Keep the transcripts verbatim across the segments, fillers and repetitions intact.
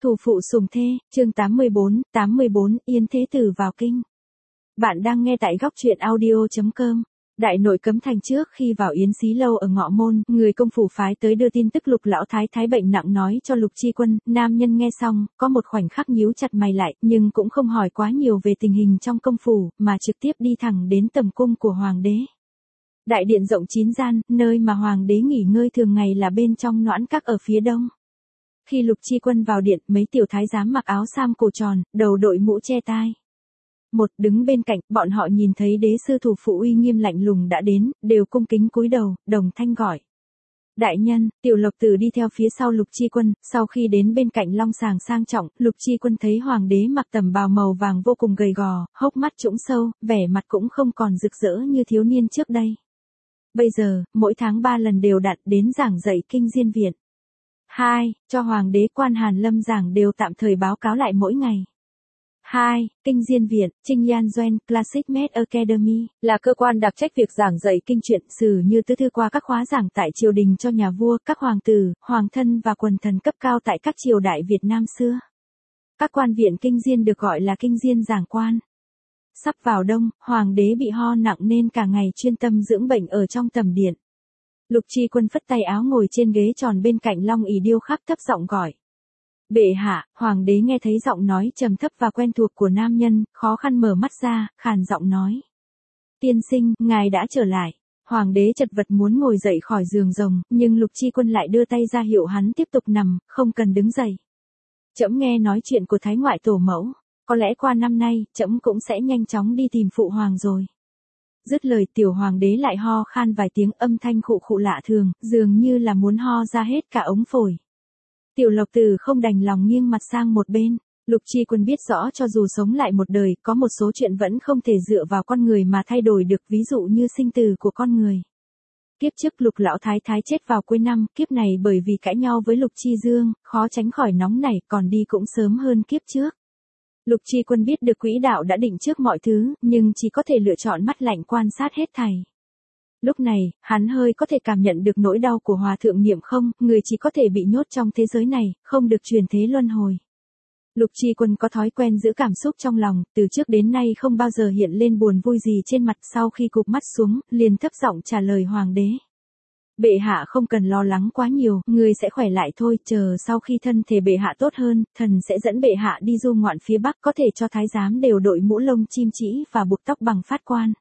Thủ phụ sùng thê, chương tám mươi bốn, tám mươi bốn, Yên Thế Tử vào kinh. Bạn đang nghe tại góc truyện audio chấm com. Đại nội cấm thành trước khi vào Yến Xí Lâu ở Ngọ Môn, người công phủ phái tới đưa tin tức Lục lão thái thái bệnh nặng nói cho Lục Chi Quân. Nam nhân nghe xong, có một khoảnh khắc nhíu chặt mày lại, nhưng cũng không hỏi quá nhiều về tình hình trong công phủ, mà trực tiếp đi thẳng đến tầm cung của hoàng đế. Đại điện rộng chín gian, nơi mà hoàng đế nghỉ ngơi thường ngày là bên trong noãn các ở phía đông. Khi Lục Chi Quân vào điện, mấy tiểu thái giám mặc áo sam cổ tròn, đầu đội mũ che tai. Một đứng bên cạnh, bọn họ nhìn thấy đế sư thủ phụ uy nghiêm lạnh lùng đã đến, đều cung kính cúi đầu, đồng thanh gọi. Đại nhân, tiểu lộc tử đi theo phía sau Lục Chi Quân, sau khi đến bên cạnh long sàng sang trọng, Lục Chi Quân thấy hoàng đế mặc tầm bào màu vàng vô cùng gầy gò, hốc mắt trũng sâu, vẻ mặt cũng không còn rực rỡ như thiếu niên trước đây. Bây giờ, mỗi tháng ba lần đều đặn đến giảng dạy kinh diên viện. Hai, cho hoàng đế quan Hàn Lâm giảng đều tạm thời báo cáo lại mỗi ngày. Hai, Kinh Diên Viện, Trinh Yan Doen, Classic Med Academy, là cơ quan đặc trách việc giảng dạy kinh truyện sử như tứ thư qua các khóa giảng tại triều đình cho nhà vua, các hoàng tử, hoàng thân và quần thần cấp cao tại các triều đại Việt Nam xưa. Các quan viện kinh diên được gọi là kinh diên giảng quan. Sắp vào đông, hoàng đế bị ho nặng nên cả ngày chuyên tâm dưỡng bệnh ở trong tầm điện. Lục Chi Quân phất tay áo ngồi trên ghế tròn bên cạnh long ỷ điêu khắc thấp giọng gọi. Bệ hạ, hoàng đế nghe thấy giọng nói trầm thấp và quen thuộc của nam nhân, khó khăn mở mắt ra, khàn giọng nói. Tiên sinh, ngài đã trở lại. Hoàng đế chật vật muốn ngồi dậy khỏi giường rồng, nhưng Lục Chi Quân lại đưa tay ra hiệu hắn tiếp tục nằm, không cần đứng dậy. Trẫm nghe nói chuyện của thái ngoại tổ mẫu, có lẽ qua năm nay, trẫm cũng sẽ nhanh chóng đi tìm phụ hoàng rồi. Dứt lời tiểu hoàng đế lại ho khan vài tiếng âm thanh khụ khụ lạ thường, dường như là muốn ho ra hết cả ống phổi. Tiểu lộc tử không đành lòng nghiêng mặt sang một bên. Lục Chi Quân biết rõ cho dù sống lại một đời, có một số chuyện vẫn không thể dựa vào con người mà thay đổi được, ví dụ như sinh tử của con người. Kiếp trước Lục lão thái thái chết vào cuối năm, kiếp này bởi vì cãi nhau với Lục Chi Dương, khó tránh khỏi nóng nảy, còn đi cũng sớm hơn kiếp trước. Lục Chi Quân biết được quỹ đạo đã định trước mọi thứ, nhưng chỉ có thể lựa chọn mắt lạnh quan sát hết thảy. Lúc này, hắn hơi có thể cảm nhận được nỗi đau của Hòa thượng Niệm Không, người chỉ có thể bị nhốt trong thế giới này, không được chuyển thế luân hồi. Lục Chi Quân có thói quen giữ cảm xúc trong lòng, từ trước đến nay không bao giờ hiện lên buồn vui gì trên mặt, sau khi cụp mắt xuống, liền thấp giọng trả lời hoàng đế. Bệ hạ không cần lo lắng quá nhiều, người sẽ khỏe lại thôi, chờ sau khi thân thể bệ hạ tốt hơn, thần sẽ dẫn bệ hạ đi du ngoạn phía Bắc, có thể cho thái giám đều đội mũ lông chim chỉ và buộc tóc bằng phát quan.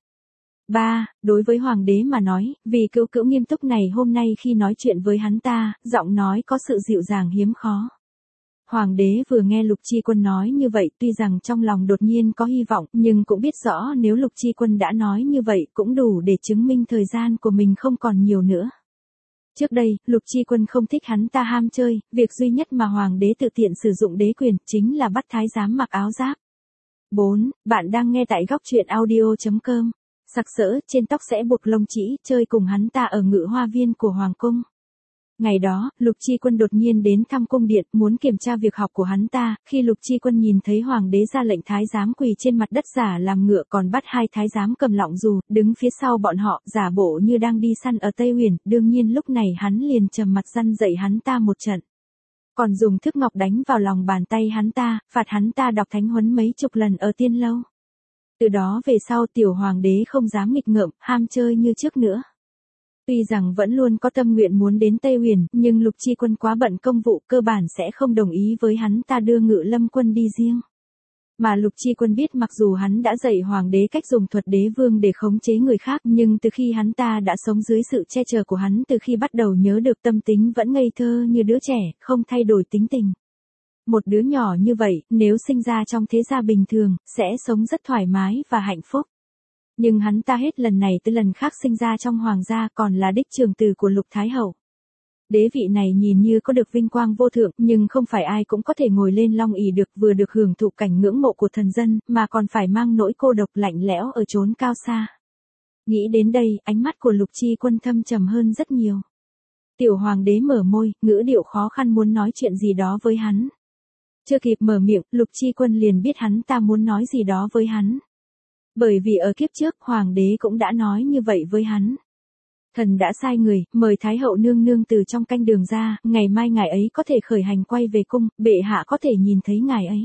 Ba, đối với hoàng đế mà nói, vì cữu cữu nghiêm túc này hôm nay khi nói chuyện với hắn ta, giọng nói có sự dịu dàng hiếm khó. Hoàng đế vừa nghe Lục Chi Quân nói như vậy, tuy rằng trong lòng đột nhiên có hy vọng, nhưng cũng biết rõ nếu Lục Chi Quân đã nói như vậy cũng đủ để chứng minh thời gian của mình không còn nhiều nữa. Trước đây, Lục Chi Quân không thích hắn ta ham chơi, việc duy nhất mà hoàng đế tự tiện sử dụng đế quyền chính là bắt thái giám mặc áo giáp. bốn. Bạn đang nghe tại góc truyện audio chấm com. Sặc sỡ, trên tóc sẽ buộc lông chỉ, chơi cùng hắn ta ở ngự hoa viên của hoàng cung. Ngày đó, Lục Chi Quân đột nhiên đến thăm cung điện, muốn kiểm tra việc học của hắn ta, khi Lục Chi Quân nhìn thấy hoàng đế ra lệnh thái giám quỳ trên mặt đất giả làm ngựa, còn bắt hai thái giám cầm lọng dù, đứng phía sau bọn họ, giả bộ như đang đi săn ở Tây Huyền, đương nhiên lúc này hắn liền trầm mặt răn dạy hắn ta một trận. Còn dùng thước ngọc đánh vào lòng bàn tay hắn ta, phạt hắn ta đọc thánh huấn mấy chục lần ở tiên lâu. Từ đó về sau tiểu hoàng đế không dám nghịch ngợm, ham chơi như trước nữa. Tuy rằng vẫn luôn có tâm nguyện muốn đến Tây Huyền, nhưng Lục Chi Quân quá bận công vụ, cơ bản sẽ không đồng ý với hắn ta đưa Ngự Lâm quân đi riêng. Mà Lục Chi Quân biết mặc dù hắn đã dạy hoàng đế cách dùng thuật đế vương để khống chế người khác, nhưng từ khi hắn ta đã sống dưới sự che chở của hắn, từ khi bắt đầu nhớ được tâm tính vẫn ngây thơ như đứa trẻ, không thay đổi tính tình. Một đứa nhỏ như vậy, nếu sinh ra trong thế gia bình thường, sẽ sống rất thoải mái và hạnh phúc. Nhưng hắn ta hết lần này tới lần khác sinh ra trong hoàng gia, còn là đích trưởng tử của Lục Thái Hậu. Đế vị này nhìn như có được vinh quang vô thượng, nhưng không phải ai cũng có thể ngồi lên long ỷ được, vừa được hưởng thụ cảnh ngưỡng mộ của thần dân, mà còn phải mang nỗi cô độc lạnh lẽo ở chốn cao xa. Nghĩ đến đây, ánh mắt của Lục Chi Quân thâm trầm hơn rất nhiều. Tiểu hoàng đế mở môi, ngữ điệu khó khăn muốn nói chuyện gì đó với hắn. Chưa kịp mở miệng, Lục Chi Quân liền biết hắn ta muốn nói gì đó với hắn. Bởi vì ở kiếp trước, hoàng đế cũng đã nói như vậy với hắn. Thần đã sai người, mời Thái hậu nương nương từ trong canh đường ra, ngày mai ngài ấy có thể khởi hành quay về cung, bệ hạ có thể nhìn thấy ngài ấy.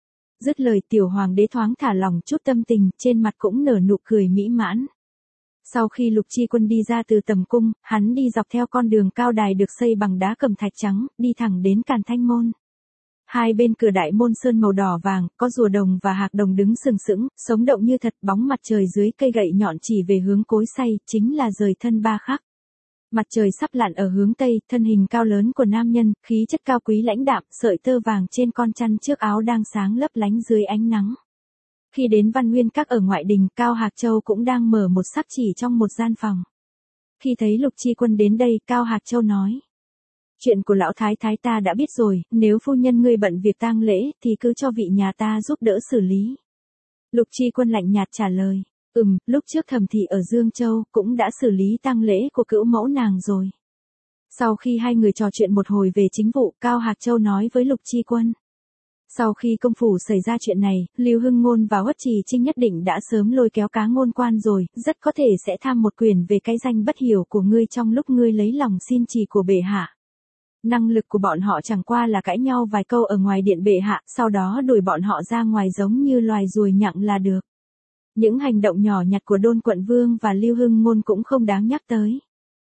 Dứt lời tiểu hoàng đế thoáng thả lòng chút tâm tình, trên mặt cũng nở nụ cười mỹ mãn. Sau khi Lục Chi Quân đi ra từ tầm cung, hắn đi dọc theo con đường cao đài được xây bằng đá cẩm thạch trắng, đi thẳng đến Càn Thanh Môn. Hai bên cửa đại môn sơn màu đỏ vàng, có rùa đồng và hạc đồng đứng sừng sững, sống động như thật, bóng mặt trời dưới cây gậy nhọn chỉ về hướng cối xay, chính là rời thân ba khắc. Mặt trời sắp lặn ở hướng tây, thân hình cao lớn của nam nhân, khí chất cao quý lãnh đạm, sợi tơ vàng trên con chăn trước áo đang sáng lấp lánh dưới ánh nắng. Khi đến Văn Nguyên Các ở ngoại đình, Cao Hạc Châu cũng đang mở một sắc chỉ trong một gian phòng. Khi thấy Lục Chi Quân đến đây, Cao Hạc Châu nói: chuyện của lão thái thái ta đã biết rồi, nếu phu nhân ngươi bận việc tang lễ, thì cứ cho vị nhà ta giúp đỡ xử lý. Lục Chi Quân lạnh nhạt trả lời: ừm, lúc trước Thẩm thị ở Dương Châu, cũng đã xử lý tang lễ của cữu mẫu nàng rồi. Sau khi hai người trò chuyện một hồi về chính vụ, Cao Hạc Châu nói với Lục Chi Quân: sau khi công phủ xảy ra chuyện này, Lưu Hưng Ngôn và Uất Trì Trinh nhất định đã sớm lôi kéo cá ngôn quan rồi, rất có thể sẽ tham một quyền về cái danh bất hiểu của ngươi trong lúc ngươi lấy lòng xin trì của bệ hạ. Năng lực của bọn họ chẳng qua là cãi nhau vài câu ở ngoài điện bệ hạ, sau đó đuổi bọn họ ra ngoài giống như loài ruồi nhặng là được. Những hành động nhỏ nhặt của Đôn Quận Vương và Lưu Hưng Ngôn cũng không đáng nhắc tới.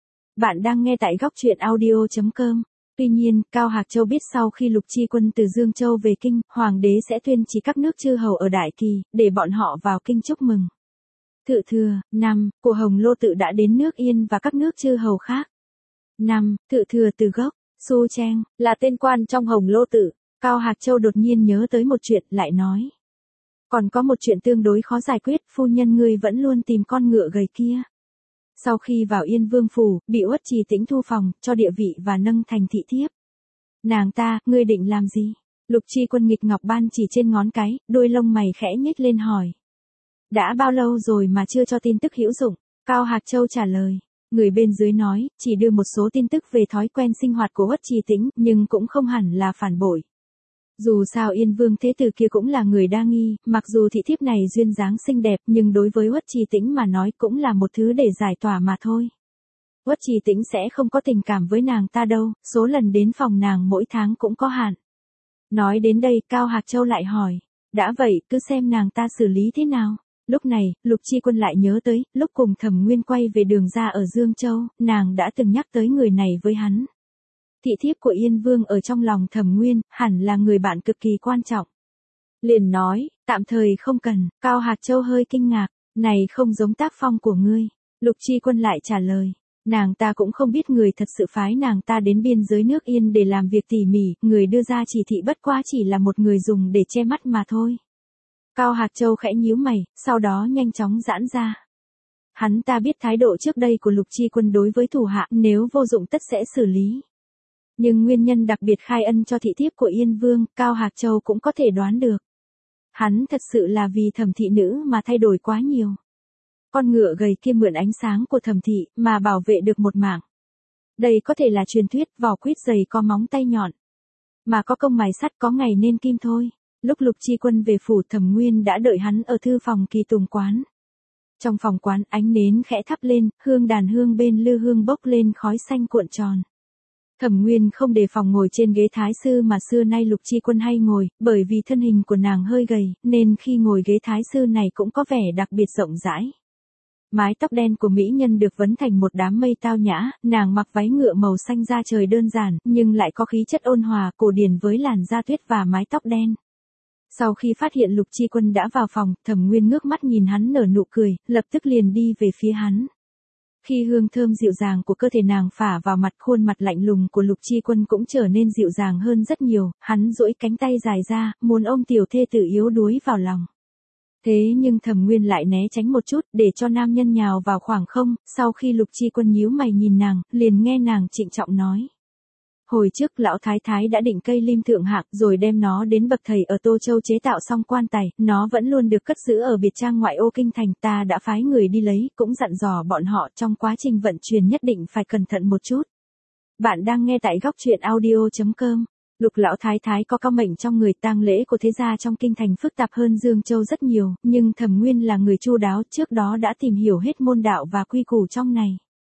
Bạn đang nghe tại góc truyện audio chấm com. Tuy nhiên, Cao Hạc Châu biết sau khi Lục Chi Quân từ Dương Châu về kinh, Hoàng đế sẽ tuyên chỉ các nước chư hầu ở Đại Kỳ, để bọn họ vào kinh chúc mừng. Thự thừa, năm, của Hồng Lô Tự đã đến nước Yên và các nước chư hầu khác. năm. Thự thừa từ gốc, Su Cheng, là tên quan trong Hồng Lô Tự. Cao Hạc Châu đột nhiên nhớ tới một chuyện, lại nói: còn có một chuyện tương đối khó giải quyết, phu nhân ngươi vẫn luôn tìm con ngựa gầy kia. Sau khi vào Yên Vương phủ, bị Uất Trì Tĩnh thu phòng, cho địa vị và nâng thành thị thiếp. Nàng ta, ngươi định làm gì? Lục Chi Quân nghịch ngọc ban chỉ trên ngón cái, đôi lông mày khẽ nhếch lên hỏi. Đã bao lâu rồi mà chưa cho tin tức hữu dụng? Cao Hạc Châu trả lời. Người bên dưới nói, chỉ đưa một số tin tức về thói quen sinh hoạt của Uất Trì Tĩnh, nhưng cũng không hẳn là phản bội. Dù sao Yên Vương thế tử kia cũng là người đa nghi, mặc dù thị thiếp này duyên dáng xinh đẹp, nhưng đối với Uất Trì Tĩnh mà nói cũng là một thứ để giải tỏa mà thôi. Uất Trì Tĩnh sẽ không có tình cảm với nàng ta đâu, số lần đến phòng nàng mỗi tháng cũng có hạn. Nói đến đây, Cao Hạc Châu lại hỏi, đã vậy, cứ xem nàng ta xử lý thế nào. Lúc này, Lục Chi Quân lại nhớ tới, lúc cùng Thẩm Nguyên quay về đường ra ở Dương Châu, nàng đã từng nhắc tới người này với hắn. Thị thiếp của Yên Vương ở trong lòng Thẩm Nguyên, hẳn là người bạn cực kỳ quan trọng. Liền nói, tạm thời không cần. Cao Hạc Châu hơi kinh ngạc, này không giống tác phong của ngươi. Lục Chi Quân lại trả lời, nàng ta cũng không biết người thật sự phái nàng ta đến biên giới nước Yên để làm việc tỉ mỉ, người đưa ra chỉ thị bất quá chỉ là một người dùng để che mắt mà thôi. Cao Hạc Châu khẽ nhíu mày, sau đó nhanh chóng giãn ra. Hắn ta biết thái độ trước đây của Lục Chi Quân đối với thủ hạ, nếu vô dụng tất sẽ xử lý. Nhưng nguyên nhân đặc biệt khai ân cho thị thiếp của Yên Vương, Cao Hạc Châu cũng có thể đoán được. Hắn thật sự là vì Thẩm thị nữ mà thay đổi quá nhiều. Con ngựa gầy kia mượn ánh sáng của Thẩm thị mà bảo vệ được một mạng. Đây có thể là truyền thuyết, vỏ quýt dày có móng tay nhọn. Mà có công mài sắt có ngày nên kim thôi. Lúc Lục Chi Quân về phủ, Thẩm Nguyên đã đợi hắn ở thư phòng Kỳ Tùng quán. Trong phòng quán, ánh nến khẽ thắp lên, hương đàn hương bên lư hương bốc lên khói xanh cuộn tròn. Thẩm Nguyên không đề phòng ngồi trên ghế thái sư mà xưa nay Lục Chi Quân hay ngồi, bởi vì thân hình của nàng hơi gầy, nên khi ngồi ghế thái sư này cũng có vẻ đặc biệt rộng rãi. Mái tóc đen của mỹ nhân được vấn thành một đám mây tao nhã, nàng mặc váy ngựa màu xanh da trời đơn giản, nhưng lại có khí chất ôn hòa, cổ điển với làn da tuyết và mái tóc đen. Sau khi phát hiện Lục Chi Quân đã vào phòng, Thẩm Nguyên ngước mắt nhìn hắn nở nụ cười, lập tức liền đi về phía hắn. Khi hương thơm dịu dàng của cơ thể nàng phả vào mặt, khuôn mặt lạnh lùng của Lục Chi Quân cũng trở nên dịu dàng hơn rất nhiều, hắn duỗi cánh tay dài ra, muốn ôm tiểu thê tử yếu đuối vào lòng. Thế nhưng Thẩm Nguyên lại né tránh một chút, để cho nam nhân nhào vào khoảng không, sau khi Lục Chi Quân nhíu mày nhìn nàng, liền nghe nàng trịnh trọng nói. Hồi trước lão thái thái đã định cây lim thượng hạng rồi đem nó đến bậc thầy ở Tô Châu chế tạo xong quan tài, nó vẫn luôn được cất giữ ở biệt trang ngoại ô kinh thành, ta đã phái người đi lấy, cũng dặn dò bọn họ trong quá trình vận chuyển nhất định phải cẩn thận một chút. Bạn đang nghe tại góc truyện audio chấm com. Lục lão thái thái có cao mệnh trong người, tang lễ của thế gia trong kinh thành phức tạp hơn Dương Châu rất nhiều, nhưng Thẩm Nguyên là người chu đáo, trước đó đã tìm hiểu hết môn đạo và quy củ trong này.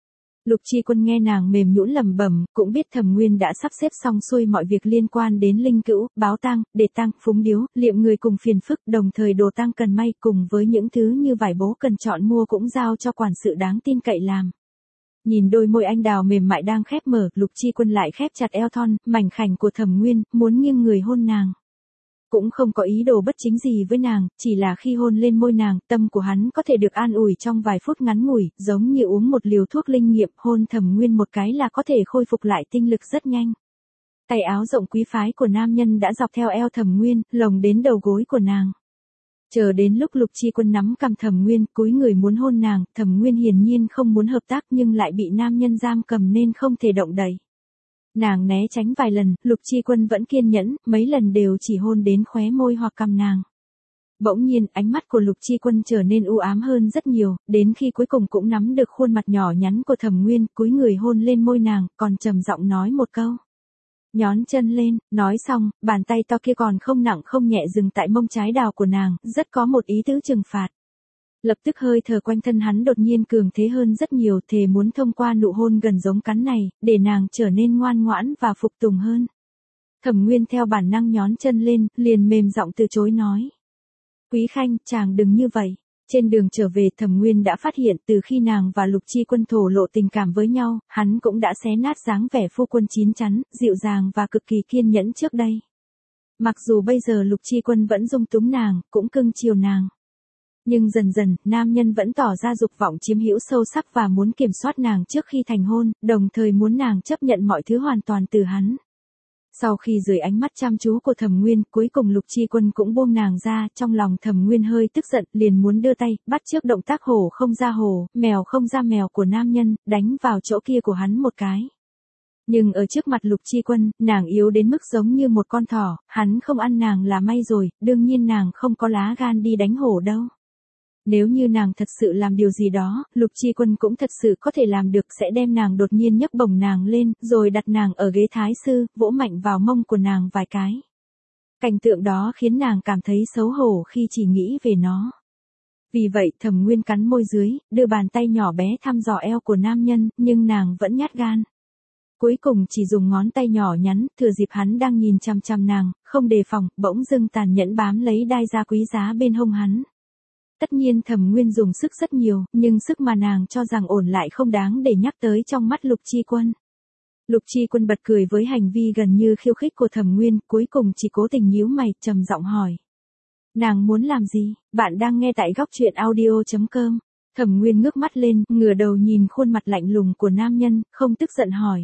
Lục Chi Quân nghe nàng mềm nhũn lẩm bẩm, cũng biết Thẩm Nguyên đã sắp xếp xong xuôi mọi việc liên quan đến linh cữu, báo tang, để tang, phúng điếu, liệm người cùng phiền phức, đồng thời đồ tang cần may cùng với những thứ như vải bố cần chọn mua cũng giao cho quản sự đáng tin cậy làm. Nhìn đôi môi anh đào mềm mại đang khép mở, Lục Chi Quân lại khép chặt eo thon, mảnh khảnh của Thẩm Nguyên, muốn nghiêng người hôn nàng. Cũng không có ý đồ bất chính gì với nàng, chỉ là khi hôn lên môi nàng, tâm của hắn có thể được an ủi trong vài phút ngắn ngủi, giống như uống một liều thuốc linh nghiệm, hôn Thẩm Nguyên một cái là có thể khôi phục lại tinh lực rất nhanh. Tay áo rộng quý phái của nam nhân đã dọc theo eo Thẩm Nguyên, lồng đến đầu gối của nàng. Chờ đến lúc Lục Chi Quân nắm cầm Thẩm Nguyên, cúi người muốn hôn nàng, Thẩm Nguyên hiển nhiên không muốn hợp tác nhưng lại bị nam nhân giam cầm nên không thể động đậy. Nàng né tránh vài lần, Lục Chi Quân vẫn kiên nhẫn, mấy lần đều chỉ hôn đến khóe môi hoặc cằm nàng. Bỗng nhiên, ánh mắt của Lục Chi Quân trở nên u ám hơn rất nhiều, đến khi cuối cùng cũng nắm được khuôn mặt nhỏ nhắn của Thẩm Nguyên, cúi người hôn lên môi nàng, còn trầm giọng nói một câu. Nhón chân lên, nói xong, bàn tay to kia còn không nặng không nhẹ dừng tại mông trái đào của nàng, rất có một ý tứ trừng phạt. Lập tức hơi thở quanh thân hắn đột nhiên cường thế hơn rất nhiều, thề muốn thông qua nụ hôn gần giống cắn này, để nàng trở nên ngoan ngoãn và phục tùng hơn. Thẩm Nguyên theo bản năng nhón chân lên, liền mềm giọng từ chối nói. Quý Khanh, chàng đừng như vậy. Trên đường trở về Thẩm Nguyên đã phát hiện từ khi nàng và Lục Chi Quân thổ lộ tình cảm với nhau, hắn cũng đã xé nát dáng vẻ phu quân chín chắn, dịu dàng và cực kỳ kiên nhẫn trước đây. Mặc dù bây giờ Lục Chi Quân vẫn dung túng nàng, cũng cưng chiều nàng. Nhưng dần dần, nam nhân vẫn tỏ ra dục vọng chiếm hữu sâu sắc và muốn kiểm soát nàng trước khi thành hôn, đồng thời muốn nàng chấp nhận mọi thứ hoàn toàn từ hắn. Sau khi dưới ánh mắt chăm chú của Thẩm Nguyên, cuối cùng Lục Chi Quân cũng buông nàng ra, trong lòng Thẩm Nguyên hơi tức giận, liền muốn đưa tay, bắt trước động tác hổ không ra hổ, mèo không ra mèo của nam nhân, đánh vào chỗ kia của hắn một cái. Nhưng ở trước mặt Lục Chi Quân, nàng yếu đến mức giống như một con thỏ, hắn không ăn nàng là may rồi, đương nhiên nàng không có lá gan đi đánh hổ đâu. Nếu như nàng thật sự làm điều gì đó, Lục Chi Quân cũng thật sự có thể làm được, sẽ đem nàng đột nhiên nhấc bổng nàng lên, rồi đặt nàng ở ghế thái sư, vỗ mạnh vào mông của nàng vài cái. Cảnh tượng đó khiến nàng cảm thấy xấu hổ khi chỉ nghĩ về nó. Vì vậy Thẩm Nguyên cắn môi dưới, đưa bàn tay nhỏ bé thăm dò eo của nam nhân, nhưng nàng vẫn nhát gan. Cuối cùng chỉ dùng ngón tay nhỏ nhắn, thừa dịp hắn đang nhìn chăm chăm nàng, không đề phòng, bỗng dưng tàn nhẫn bám lấy đai da quý giá bên hông hắn. Tất nhiên Thẩm Nguyên dùng sức rất nhiều, nhưng sức mà nàng cho rằng ổn lại không đáng để nhắc tới trong mắt Lục Chi Quân. Lục Chi Quân bật cười với hành vi gần như khiêu khích của Thẩm Nguyên, cuối cùng chỉ cố tình nhíu mày, trầm giọng hỏi. Nàng muốn làm gì? Bạn đang nghe tại góc truyện audio chấm com. Thẩm Nguyên ngước mắt lên, ngửa đầu nhìn khuôn mặt lạnh lùng của nam nhân, không tức giận hỏi.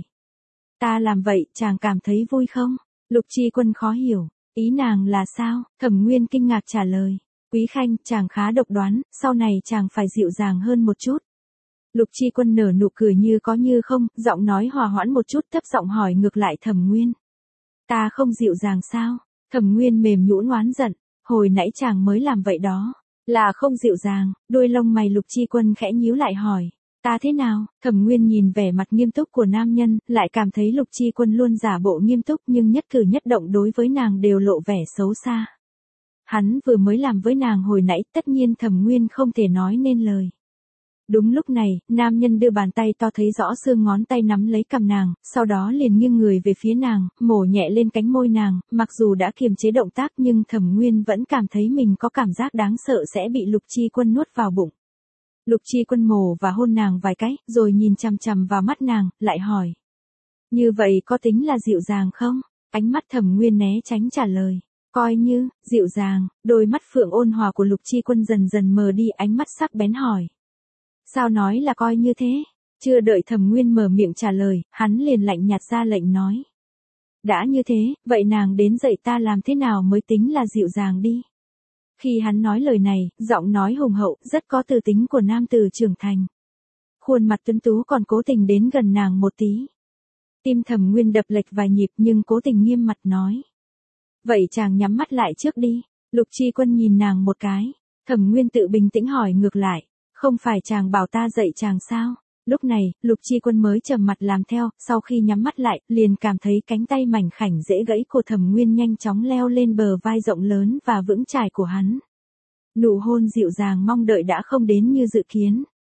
Ta làm vậy, chàng cảm thấy vui không? Lục Chi Quân khó hiểu, ý nàng là sao? Thẩm Nguyên kinh ngạc trả lời. Quý Khanh, chàng khá độc đoán, sau này chàng phải dịu dàng hơn một chút. Lục Chi Quân nở nụ cười như có như không, giọng nói hòa hoãn một chút, thấp giọng hỏi ngược lại Thẩm Nguyên. Ta không dịu dàng sao? Thẩm Nguyên mềm nhũn oán giận, hồi nãy chàng mới làm vậy đó, là không dịu dàng. Đôi lông mày Lục Chi Quân khẽ nhíu lại hỏi. Ta thế nào? Thẩm Nguyên nhìn vẻ mặt nghiêm túc của nam nhân, lại cảm thấy Lục Chi Quân luôn giả bộ nghiêm túc nhưng nhất cử nhất động đối với nàng đều lộ vẻ xấu xa. Hắn vừa mới làm với nàng hồi nãy, tất nhiên Thẩm Nguyên không thể nói nên lời. Đúng lúc này, nam nhân đưa bàn tay to thấy rõ xương ngón tay nắm lấy cằm nàng, sau đó liền nghiêng người về phía nàng, mổ nhẹ lên cánh môi nàng, mặc dù đã kiềm chế động tác nhưng Thẩm Nguyên vẫn cảm thấy mình có cảm giác đáng sợ sẽ bị Lục Chi Quân nuốt vào bụng. Lục Chi Quân mổ và hôn nàng vài cái, rồi nhìn chằm chằm vào mắt nàng, lại hỏi. Như vậy có tính là dịu dàng không? Ánh mắt Thẩm Nguyên né tránh trả lời. Coi như, dịu dàng. Đôi mắt phượng ôn hòa của Lục Chi Quân dần dần mờ đi, ánh mắt sắc bén hỏi. Sao nói là coi như thế? Chưa đợi Thẩm Nguyên mở miệng trả lời, hắn liền lạnh nhạt ra lệnh nói. Đã như thế, vậy nàng đến dạy ta làm thế nào mới tính là dịu dàng đi. Khi hắn nói lời này, giọng nói hùng hậu, rất có từ tính của nam tử trưởng thành. Khuôn mặt tuấn tú còn cố tình đến gần nàng một tí. Tim Thẩm Nguyên đập lệch vài nhịp nhưng cố tình nghiêm mặt nói. Vậy chàng nhắm mắt lại trước đi. Lục Chi Quân nhìn nàng một cái. Thẩm Nguyên tự bình tĩnh hỏi ngược lại. Không phải chàng bảo ta dạy chàng sao? Lúc này, Lục Chi Quân mới trầm mặt làm theo, sau khi nhắm mắt lại, liền cảm thấy cánh tay mảnh khảnh dễ gãy của Thẩm Nguyên nhanh chóng leo lên bờ vai rộng lớn và vững chãi của hắn. Nụ hôn dịu dàng mong đợi đã không đến như dự kiến.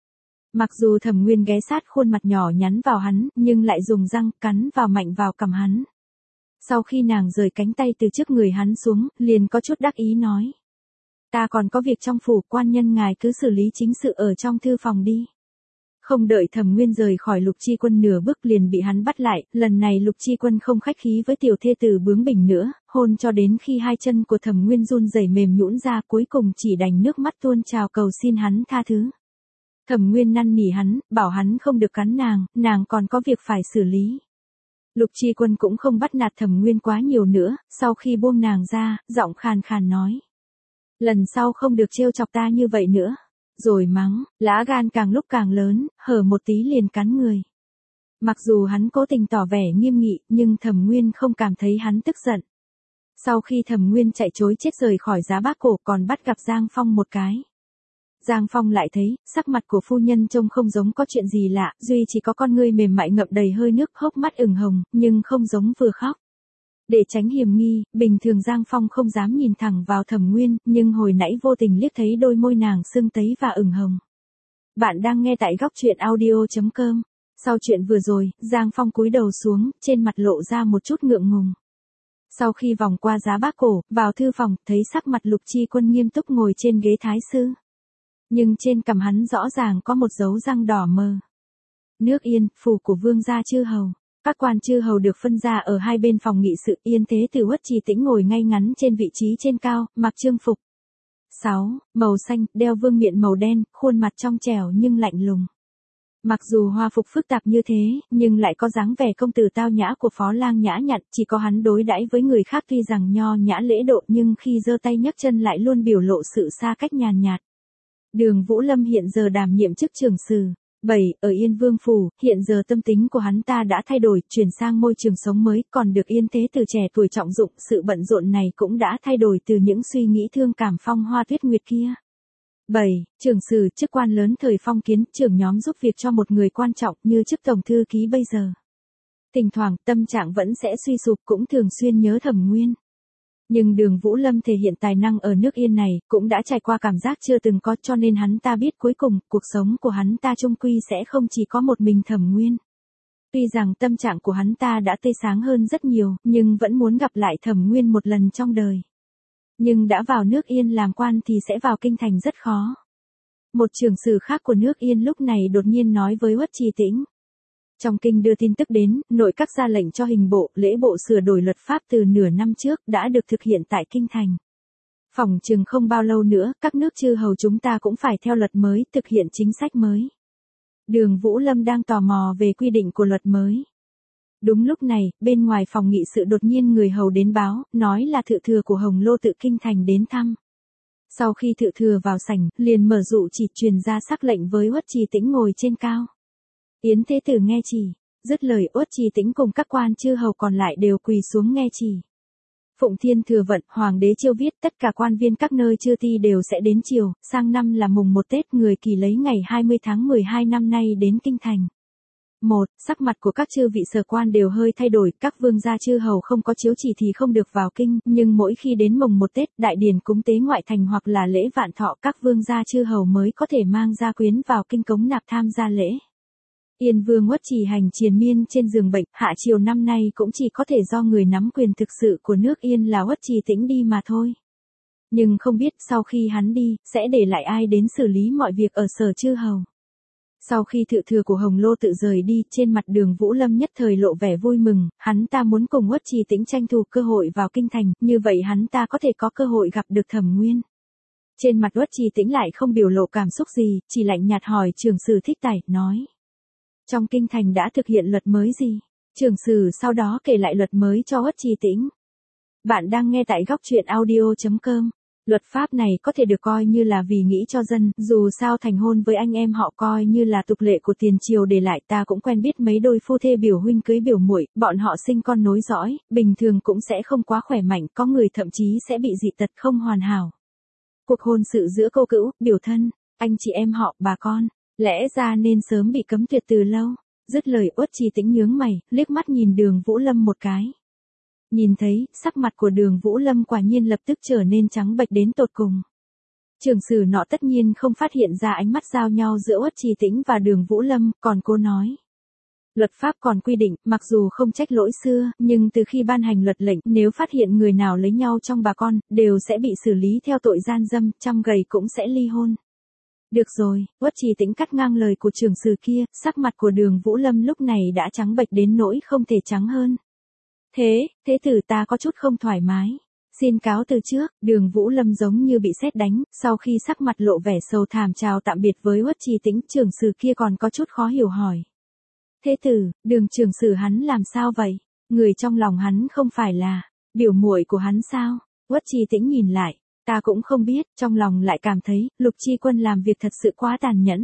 Mặc dù Thẩm Nguyên ghé sát khuôn mặt nhỏ nhắn vào hắn, nhưng lại dùng răng cắn vào mạnh vào cằm hắn. Sau khi nàng rời cánh tay từ trước người hắn xuống, liền có chút đắc ý nói. Ta còn có việc trong phủ, quan nhân ngài cứ xử lý chính sự ở trong thư phòng đi. Không đợi Thẩm Nguyên rời khỏi Lục Chi Quân nửa bước liền bị hắn bắt lại, lần này Lục Chi Quân không khách khí với tiểu thê tử bướng bỉnh nữa, hôn cho đến khi hai chân của Thẩm Nguyên run rẩy mềm nhũn ra, cuối cùng chỉ đành nước mắt tuôn trào cầu xin hắn tha thứ. Thẩm Nguyên năn nỉ hắn, bảo hắn không được cắn nàng, nàng còn có việc phải xử lý. Lục Chi Quân cũng không bắt nạt Thẩm Nguyên quá nhiều nữa, sau khi buông nàng ra, giọng khàn khàn nói. Lần sau không được trêu chọc ta như vậy nữa. Rồi mắng, lá gan càng lúc càng lớn, hở một tí liền cắn người. Mặc dù hắn cố tình tỏ vẻ nghiêm nghị, nhưng Thẩm Nguyên không cảm thấy hắn tức giận. Sau khi Thẩm Nguyên chạy trối chết rời khỏi Giá Bác Cổ còn bắt gặp Giang Phong một cái. Giang Phong lại thấy, sắc mặt của phu nhân trông không giống có chuyện gì lạ, duy chỉ có con ngươi mềm mại ngậm đầy hơi nước, hốc mắt ửng hồng, nhưng không giống vừa khóc. Để tránh hiểm nghi, bình thường Giang Phong không dám nhìn thẳng vào Thẩm Nguyên, nhưng hồi nãy vô tình liếc thấy đôi môi nàng sưng tấy và ửng hồng. Bạn đang nghe tại góc truyện audio chấm com. Sau chuyện vừa rồi, Giang Phong cúi đầu xuống, trên mặt lộ ra một chút ngượng ngùng. Sau khi vòng qua Giá Bác Cổ, vào thư phòng, thấy sắc mặt Lục Chi Quân nghiêm túc ngồi trên ghế thái sư. Nhưng trên cằm hắn rõ ràng có một dấu răng đỏ mờ. Nước Yên, phủ của vương gia chư hầu. Các quan chư hầu được phân ra ở hai bên phòng nghị sự, Yên Thế Tử Uất Trì Tĩnh ngồi ngay ngắn trên vị trí trên cao, mặc chương phục. sáu. Màu xanh, đeo vương miện màu đen, khuôn mặt trong trẻo nhưng lạnh lùng. Mặc dù hoa phục phức tạp như thế, nhưng lại có dáng vẻ công tử tao nhã của Phó Lang nhã nhặn, chỉ có hắn đối đãi với người khác tuy rằng nho nhã lễ độ nhưng khi giơ tay nhấc chân lại luôn biểu lộ sự xa cách nhàn nhạt. Đường Vũ Lâm hiện giờ đảm nhiệm chức trưởng sử. bảy. Ở Yên Vương Phủ, hiện giờ tâm tính của hắn ta đã thay đổi, chuyển sang môi trường sống mới, còn được Yên Thế Tử trẻ tuổi trọng dụng, sự bận rộn này cũng đã thay đổi từ những suy nghĩ thương cảm phong hoa tuyết nguyệt kia. bảy. Trưởng sử, chức quan lớn thời phong kiến, trưởng nhóm giúp việc cho một người quan trọng như chức tổng thư ký bây giờ. Thỉnh thoảng, tâm trạng vẫn sẽ suy sụp, cũng thường xuyên nhớ Thẩm Nguyên. Nhưng Đường Vũ Lâm thể hiện tài năng ở nước Yên này, cũng đã trải qua cảm giác chưa từng có, cho nên hắn ta biết cuối cùng, cuộc sống của hắn ta chung quy sẽ không chỉ có một mình Thẩm Nguyên. Tuy rằng tâm trạng của hắn ta đã tươi sáng hơn rất nhiều, nhưng vẫn muốn gặp lại Thẩm Nguyên một lần trong đời. Nhưng đã vào nước Yên làm quan thì sẽ vào kinh thành rất khó. Một trưởng sử khác của nước Yên lúc này đột nhiên nói với Uất Trì Tĩnh. Trong kinh đưa tin tức đến, nội các ra lệnh cho hình bộ, lễ bộ sửa đổi luật pháp từ nửa năm trước đã được thực hiện tại kinh thành. Phỏng chừng không bao lâu nữa, các nước chư hầu chúng ta cũng phải theo luật mới, thực hiện chính sách mới. Đường Vũ Lâm đang tò mò về quy định của luật mới. Đúng lúc này, bên ngoài phòng nghị sự đột nhiên người hầu đến báo, nói là thự thừa của Hồng Lô Tự kinh thành đến thăm. Sau khi thự thừa vào sảnh, liền mở dụ chỉ truyền ra sắc lệnh với Uất Trì Tĩnh ngồi trên cao. Yến Thế Tử nghe chỉ, dứt lời Uất Trì Tĩnh cùng các quan chư hầu còn lại đều quỳ xuống nghe chỉ. Phụng Thiên Thừa Vận, Hoàng đế chiêu viết tất cả quan viên các nơi chư ti đều sẽ đến chiều, sang năm là mùng một Tết, người kỳ lấy ngày hai mươi tháng mười hai năm nay đến kinh thành. một. Sắc mặt của các chư vị sở quan đều hơi thay đổi, các vương gia chư hầu không có chiếu chỉ thì không được vào kinh, nhưng mỗi khi đến mùng một Tết, đại điển cúng tế ngoại thành hoặc là lễ vạn thọ, các vương gia chư hầu mới có thể mang gia quyến vào kinh cống nạp tham gia lễ. Yên Vương Uất Trì hành triền miên trên giường bệnh, hạ triều năm nay cũng chỉ có thể do người nắm quyền thực sự của nước Yên là Uất Trì Tĩnh đi mà thôi. Nhưng không biết sau khi hắn đi, sẽ để lại ai đến xử lý mọi việc ở sở chư hầu. Sau khi thự thừa của Hồng Lô Tự rời đi, trên mặt Đường Vũ Lâm nhất thời lộ vẻ vui mừng, hắn ta muốn cùng Uất Trì Tĩnh tranh thủ cơ hội vào kinh thành, như vậy hắn ta có thể có cơ hội gặp được Thẩm Nguyên. Trên mặt Uất Trì Tĩnh lại không biểu lộ cảm xúc gì, chỉ lạnh nhạt hỏi trưởng sử Thích Tài, nói. Trong kinh thành đã thực hiện luật mới gì? Trưởng sử sau đó kể lại luật mới cho Uất Trì Tĩnh. Bạn đang nghe tại góc truyện audio chấm com. Luật pháp này có thể được coi như là vì nghĩ cho dân, dù sao thành hôn với anh em họ coi như là tục lệ của tiền triều để lại, ta cũng quen biết mấy đôi phu thê biểu huynh cưới biểu muội, bọn họ sinh con nối dõi, bình thường cũng sẽ không quá khỏe mạnh, có người thậm chí sẽ bị dị tật không hoàn hảo. Cuộc hôn sự giữa cô cữu, biểu thân, anh chị em họ, bà con, lẽ ra nên sớm bị cấm tuyệt từ lâu. Dứt lời Uất Trì Tĩnh nhướng mày, liếc mắt nhìn Đường Vũ Lâm một cái. Nhìn thấy, sắc mặt của Đường Vũ Lâm quả nhiên lập tức trở nên trắng bệch đến tột cùng. Trường sử nọ tất nhiên không phát hiện ra ánh mắt giao nhau giữa Uất Trì Tĩnh và Đường Vũ Lâm, còn cô nói. Luật pháp còn quy định, mặc dù không trách lỗi xưa, nhưng từ khi ban hành luật lệnh, nếu phát hiện người nào lấy nhau trong bà con, đều sẽ bị xử lý theo tội gian dâm, trăm gầy cũng sẽ ly hôn. Được rồi, Uất Trì Tĩnh cắt ngang lời của trưởng sử kia, sắc mặt của Đường Vũ Lâm lúc này đã trắng bệch đến nỗi không thể trắng hơn. Thế, thế tử ta có chút không thoải mái. Xin cáo từ trước, Đường Vũ Lâm giống như bị sét đánh, sau khi sắc mặt lộ vẻ sầu thảm chào tạm biệt với Uất Trì Tĩnh, trưởng sử kia còn có chút khó hiểu hỏi. Thế tử, Đường trưởng sử hắn làm sao vậy? Người trong lòng hắn không phải là biểu muội của hắn sao? Uất Trì Tĩnh nhìn lại, ta cũng không biết, trong lòng lại cảm thấy, Lục Chi Quân làm việc thật sự quá tàn nhẫn.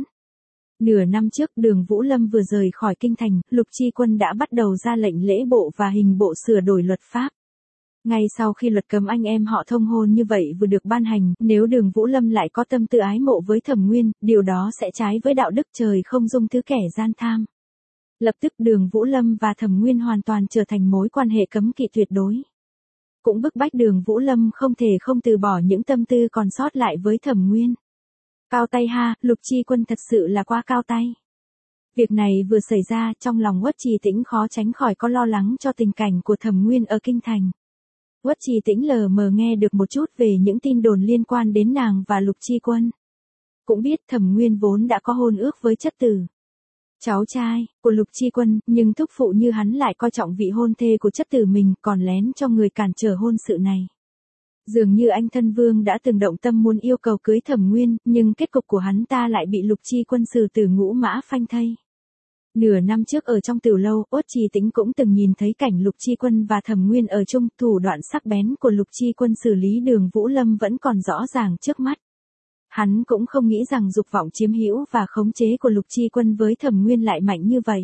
Nửa năm trước Đường Vũ Lâm vừa rời khỏi kinh thành, Lục Chi Quân đã bắt đầu ra lệnh lễ bộ và hình bộ sửa đổi luật pháp. Ngay sau khi luật cấm anh em họ thông hôn như vậy vừa được ban hành, nếu Đường Vũ Lâm lại có tâm tư ái mộ với Thẩm Nguyên, điều đó sẽ trái với đạo đức trời không dung thứ kẻ gian tham. Lập tức Đường Vũ Lâm và Thẩm Nguyên hoàn toàn trở thành mối quan hệ cấm kỵ tuyệt đối. Cũng bức bách Đường Vũ Lâm không thể không từ bỏ những tâm tư còn sót lại với Thẩm Nguyên. Cao tay ha, Lục Chi Quân thật sự là quá cao tay. Việc này vừa xảy ra, trong lòng Uất Trì Tĩnh khó tránh khỏi có lo lắng cho tình cảnh của Thẩm Nguyên ở kinh thành. Uất Trì Tĩnh lờ mờ nghe được một chút về những tin đồn liên quan đến nàng và Lục Chi Quân. Cũng biết Thẩm Nguyên vốn đã có hôn ước với chất tử, cháu trai của Lục Chi Quân, nhưng thúc phụ như hắn lại coi trọng vị hôn thê của chất tử mình, còn lén cho người cản trở hôn sự này. Dường như anh thân vương đã từng động tâm muốn yêu cầu cưới Thẩm Nguyên, nhưng kết cục của hắn ta lại bị Lục Chi Quân xử tử ngũ mã phanh thây. Nửa năm trước ở trong Tử lâu, Uất Trì Tĩnh cũng từng nhìn thấy cảnh Lục Chi Quân và Thẩm Nguyên ở chung, thủ đoạn sắc bén của Lục Chi Quân xử lý Đường Vũ Lâm vẫn còn rõ ràng trước mắt. Hắn cũng không nghĩ rằng dục vọng chiếm hữu và khống chế của Lục Chi Quân với Thẩm Nguyên lại mạnh như vậy.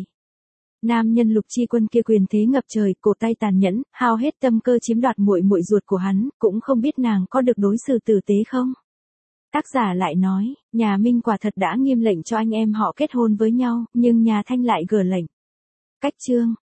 Nam nhân Lục Chi Quân kia quyền thế ngập trời, cổ tay tàn nhẫn, hao hết tâm cơ chiếm đoạt muội muội ruột của hắn, cũng không biết nàng có được đối xử tử tế không. Tác giả lại nói, nhà Minh quả thật đã nghiêm lệnh cho anh em họ kết hôn với nhau, nhưng nhà Thanh lại gờ lệnh. Cách chương